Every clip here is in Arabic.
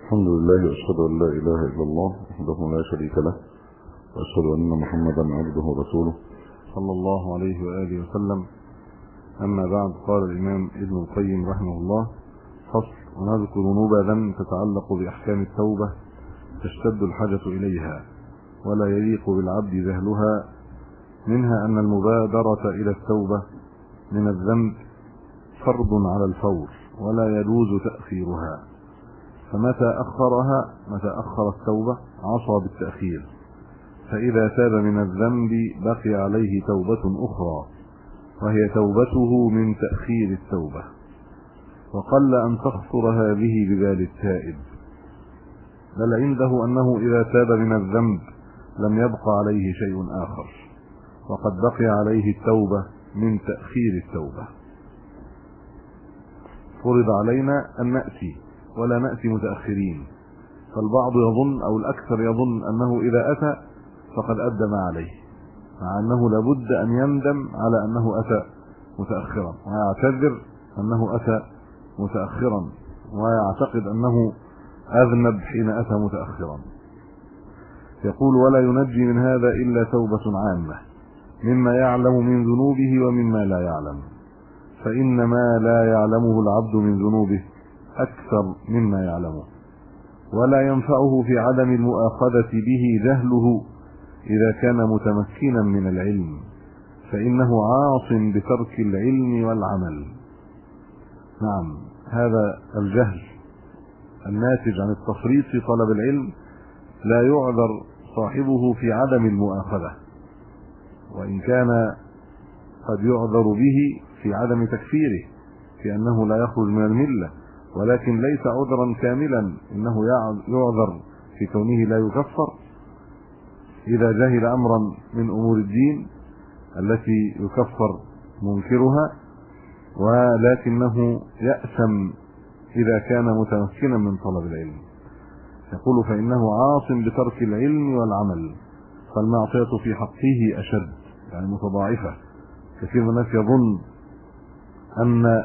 الحمد لله واشهد ان لا اله الا الله وحده لا شريك له واشهد ان محمدا عبده ورسوله صلى الله عليه واله وسلم. اما بعد، قال الامام ابن القيم رحمه الله: فصل: ونذكر نبذا تتعلق باحكام التوبه تشتد الحاجه اليها ولا يليق بالعبد جهلها. منها ان المبادره الى التوبه من الذنب فرض على الفور ولا يجوز تاخيرها، فمتى أخر التوبة عصى بالتأخير، فإذا تاب من الذنب بقي عليه توبة أخرى وهي توبته من تأخير التوبة، وقل أن تخطر هذه ببال التائب، بل عنده أنه إذا تاب من الذنب لم يبق عليه شيء آخر، وقد بقي عليه التوبة من تأخير التوبة. فرض علينا أن نأتي ولا نأتي متأخرين، فالبعض يظن أو الأكثر يظن أنه إذا أتى فقد أدى ما عليه، مع أنه لابد أن يندم على أنه أتى متأخرا، ويعتذر أنه أتى متأخرا، ويعتقد أنه أذنب حين أتى متأخرا. يقول: ولا ينجي من هذا إلا توبة عامة مما يعلم من ذنوبه ومما لا يعلم، فإن ما لا يعلمه العبد من ذنوبه أكثر مما يعلمه، ولا ينفعه في عدم المؤاخذة به جهله إذا كان متمكنا من العلم، فإنه عاص بترك العلم والعمل. نعم، هذا الجهل الناتج عن التفريط في طلب العلم لا يعذر صاحبه في عدم المؤاخذة، وإن كان قد يعذر به في عدم تكفيره في أنه لا يخرج من الملة، ولكن ليس عذرا كاملا، إنه يعذر في كونه لا يكفر إذا جهل أمرا من أمور الدين التي يكفر منكرها، ولكنه يأثم إذا كان متمكنا من طلب العلم. يقول: فإنه عاص بترك العلم والعمل، فالمعصية في حقه أشد، يعني متضاعفة. كثير من الناس يظن أن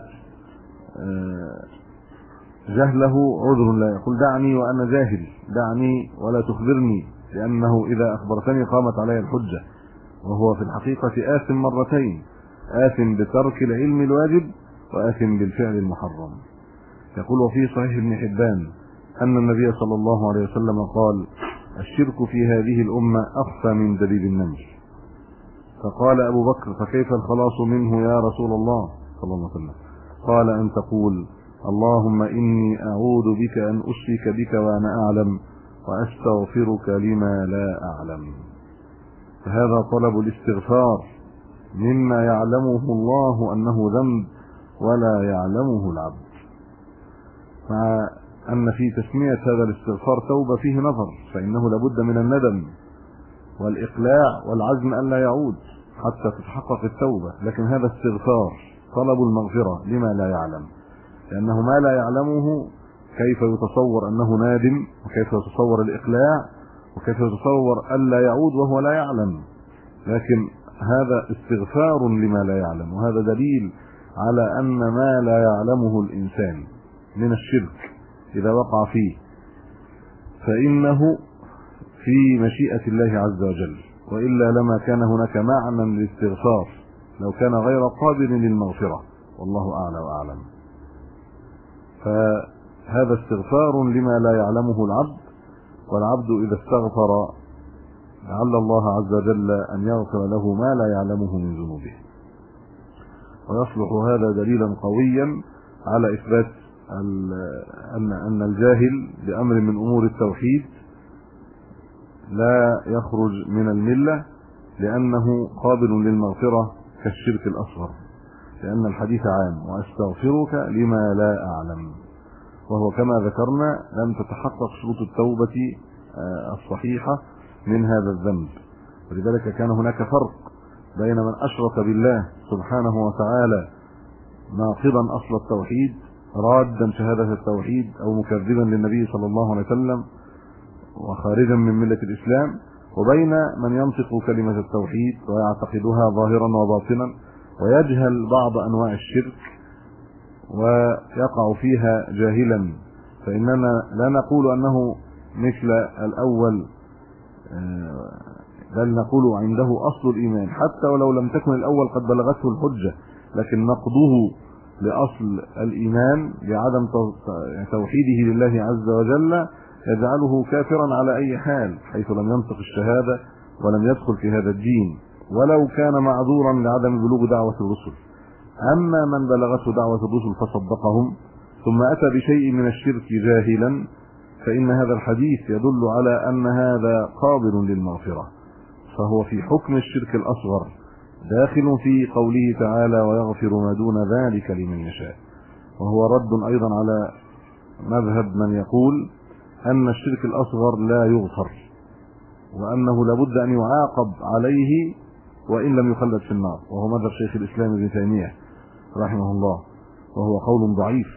جهله عذر، لا يقول: دعني وأنا جاهل، دعني ولا تخبرني، لأنه إذا أخبرتني قامت علي الحجة، وهو في الحقيقة آثم مرتين: آثم بترك العلم الواجب وآثم بالفعل المحرم. يقول: وفي صحيح ابن حبان أن النبي صلى الله عليه وسلم قال: الشرك في هذه الأمة أخفى من دبيب النمل. فقال أبو بكر: فكيف الخلاص منه يا رسول الله صلى الله عليه وسلم؟ قال: أن تقول: اللهم إني أعوذ بك أن أشرك بك وأنا أعلم، وأستغفرك لما لا أعلم. فهذا طلب الاستغفار مما يعلمه الله أنه ذنب ولا يعلمه العبد، مع أن في تسمية هذا الاستغفار توبة فيه نظر، فإنه لابد من الندم والإقلاع والعزم أن لا يعود حتى تتحقق التوبة، لكن هذا استغفار طلب المغفرة لما لا يعلم، لأنه ما لا يعلمه كيف يتصور أنه نادم، وكيف يتصور الإقلاع، وكيف يتصور ألا يعود وهو لا يعلم، لكن هذا استغفار لما لا يعلم. وهذا دليل على أن ما لا يعلمه الإنسان من الشرك إذا وقع فيه فإنه في مشيئة الله عز وجل، وإلا لما كان هناك معنى للاستغفار لو كان غير قابل للمغفرة، والله أعلى وأعلم. فهذا استغفار لما لا يعلمه العبد، والعبد إذا استغفر لعل الله عز وجل أن يغفر له ما لا يعلمه من ذنوبه. ويصلح هذا دليلا قويا على إثبات أن الجاهل بأمر من أمور التوحيد لا يخرج من الملة، لأنه قابل للمغفرة كالشرك الأصغر، لأن الحديث عام: وأستغفرك لما لا أعلم، وهو كما ذكرنا لم تتحقق شروط التوبة الصحيحة من هذا الذنب، ولذلك كان هناك فرق بين من أشرك بالله سبحانه وتعالى ناقضا أصل التوحيد رادا شهادة التوحيد أو مكذبا للنبي صلى الله عليه وسلم وخارجا من ملة الإسلام، وبين من ينطق كلمة التوحيد ويعتقدها ظاهرا وباطنا ويجهل بعض أنواع الشرك ويقع فيها جاهلا فإننا لا نقول أنه مثل الأول، بل نقول عنده أصل الإيمان حتى ولو لم تكن الأول قد بلغته الحجة، لكن نقضه لأصل الإيمان بعدم توحيده لله عز وجل يجعله كافرا على أي حال، حيث لم ينطق الشهادة ولم يدخل في هذا الدين ولو كان معذورا لعدم بلوغ دعوة الرسل. أما من بلغته دعوة الرسل فصدقهم ثم أتى بشيء من الشرك جاهلا، فإن هذا الحديث يدل على أن هذا قابل للمغفرة، فهو في حكم الشرك الأصغر داخل في قوله تعالى ويغفر ما دون ذلك لمن يشاء. وهو رد أيضا على مذهب من يقول أن الشرك الأصغر لا يغفر، وأنه لابد أن يعاقب عليه وإن لم يخلد في النار، وهو مذهب شيخ الإسلام ابن تيمية رحمه الله، وهو قول ضعيف.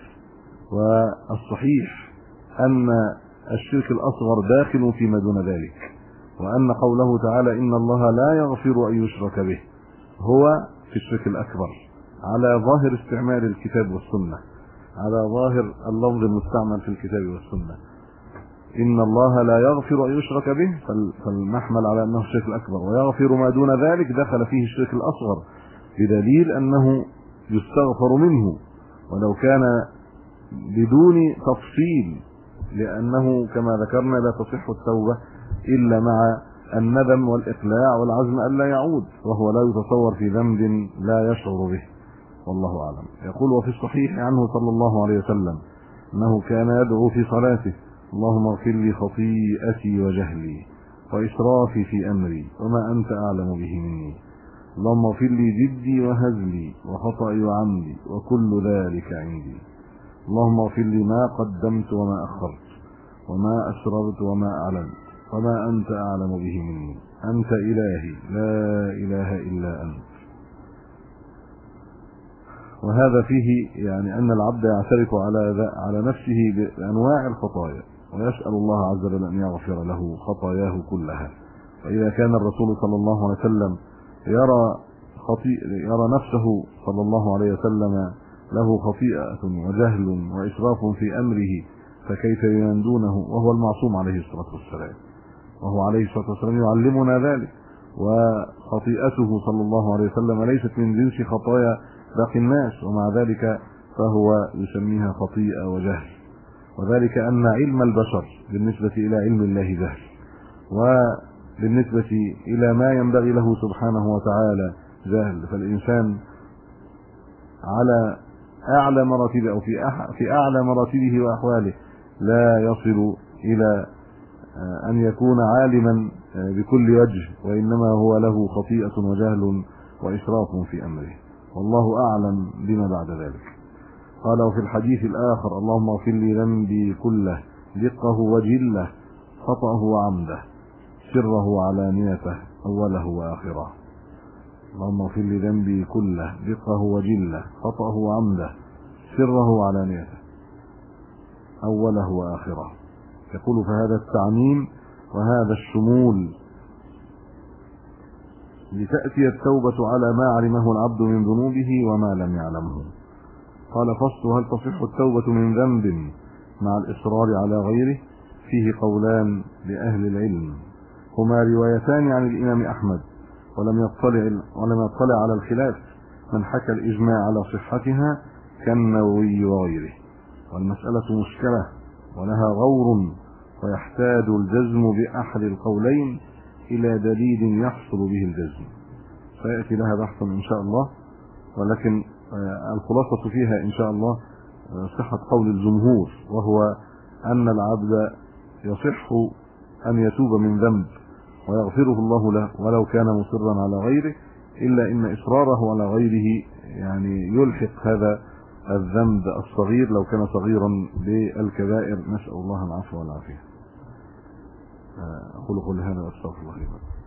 والصحيح أن الشرك الأصغر داخل فيما دون ذلك، وأن قوله تعالى إن الله لا يغفر أن يشرك به هو في الشرك الأكبر على ظاهر استعمال الكتاب والسنة، على ظاهر اللفظ المستعمل في الكتاب والسنة. إن الله لا يغفر أن يشرك به فالمحمل على أنه الشرك الأكبر، ويغفر ما دون ذلك دخل فيه الشرك الأصغر، بدليل أنه يستغفر منه ولو كان بدون تفصيل، لأنه كما ذكرنا لا تصح التوبة إلا مع الندم والإقلاع والعزم ألا يعود، وهو لا يتصور في ذنب لا يشعر به، والله أعلم. يقول وفي الصحيح عنه صلى الله عليه وسلم أنه كان يدعو في صلاته اللهم اغفر لي خطيئتي وجهلي وإسرافي في أمري وما أنت أعلم به مني، اللهم اغفر لي جدي وهزلي وخطئي وعمدي وكل ذلك عندي، اللهم اغفر لي ما قدمت وما أخرت وما أسررت وما أعلنت وما أنت أعلم به مني، أنت إلهي لا إله إلا أنت. وهذا فيه يعني أن العبد يعترف على نفسه بأنواع الخطايا ويسأل الله عز وجل أن يغفر له خطاياه كلها. فإذا كان الرسول صلى الله عليه وسلم يرى نفسه صلى الله عليه وسلم له خطيئة وجهل وإسراف في أمره، فكيف يندونه وهو المعصوم عليه الصلاة والسلام، وهو عليه الصلاة والسلام يعلمنا ذلك. وخطيئته صلى الله عليه وسلم ليست من جنس خطايا باقي الناس، ومع ذلك فهو يسميها خطيئة وجهل، وذلك أن علم البشر بالنسبة إلى علم الله جهل، وبالنسبة إلى ما ينبغي له سبحانه وتعالى جهل. فالإنسان على أعلى مراتبه أو في أعلى مراتبه وأحواله لا يصل إلى أن يكون عالما بكل وجه، وإنما هو له خطيئة وجهل وإسراف في أمره، والله أعلم بما بعد ذلك. قال وفي الحديث الآخر اللهم اغفر لي ذنبي كله دقه وجله خطأه وعمده سره وعلانيته أوله وآخره. اللهم اغفر لي ذنبي كله دقه وجله خطأه وعمده سره وعلانيته أوله وآخره. يقول فهذا التعميم وهذا الشمول لتأتي التوبة على ما علمه العبد من ذنوبه وما لم يعلمه. قال فصل هل تصح التوبة من ذنب مع الإصرار على غيره؟ فيه قولان لأهل العلم، هما روايتان عن الإمام أحمد ولم يطلع على الخلاف، من حكى الإجماع على صحتها كالنووي وغيره، والمسألة مشكلة ولها غور، ويحتاج الجزم بأحد القولين إلى دليل يحصل به الجزم، فيأتي لها بحث إن شاء الله. ولكن الخلاصة فيها إن شاء الله صحة قول الجمهور، وهو أن العبد يصح أن يتوب من ذنب ويغفره الله له ولو كان مصرا على غيره، إلا إن إصراره على غيره يعني يلحق هذا الذنب الصغير لو كان صغيرا بالكبائر، نسأل الله العفو والعافية. أقول قولي هذا وأستغفر الله لي ولكم.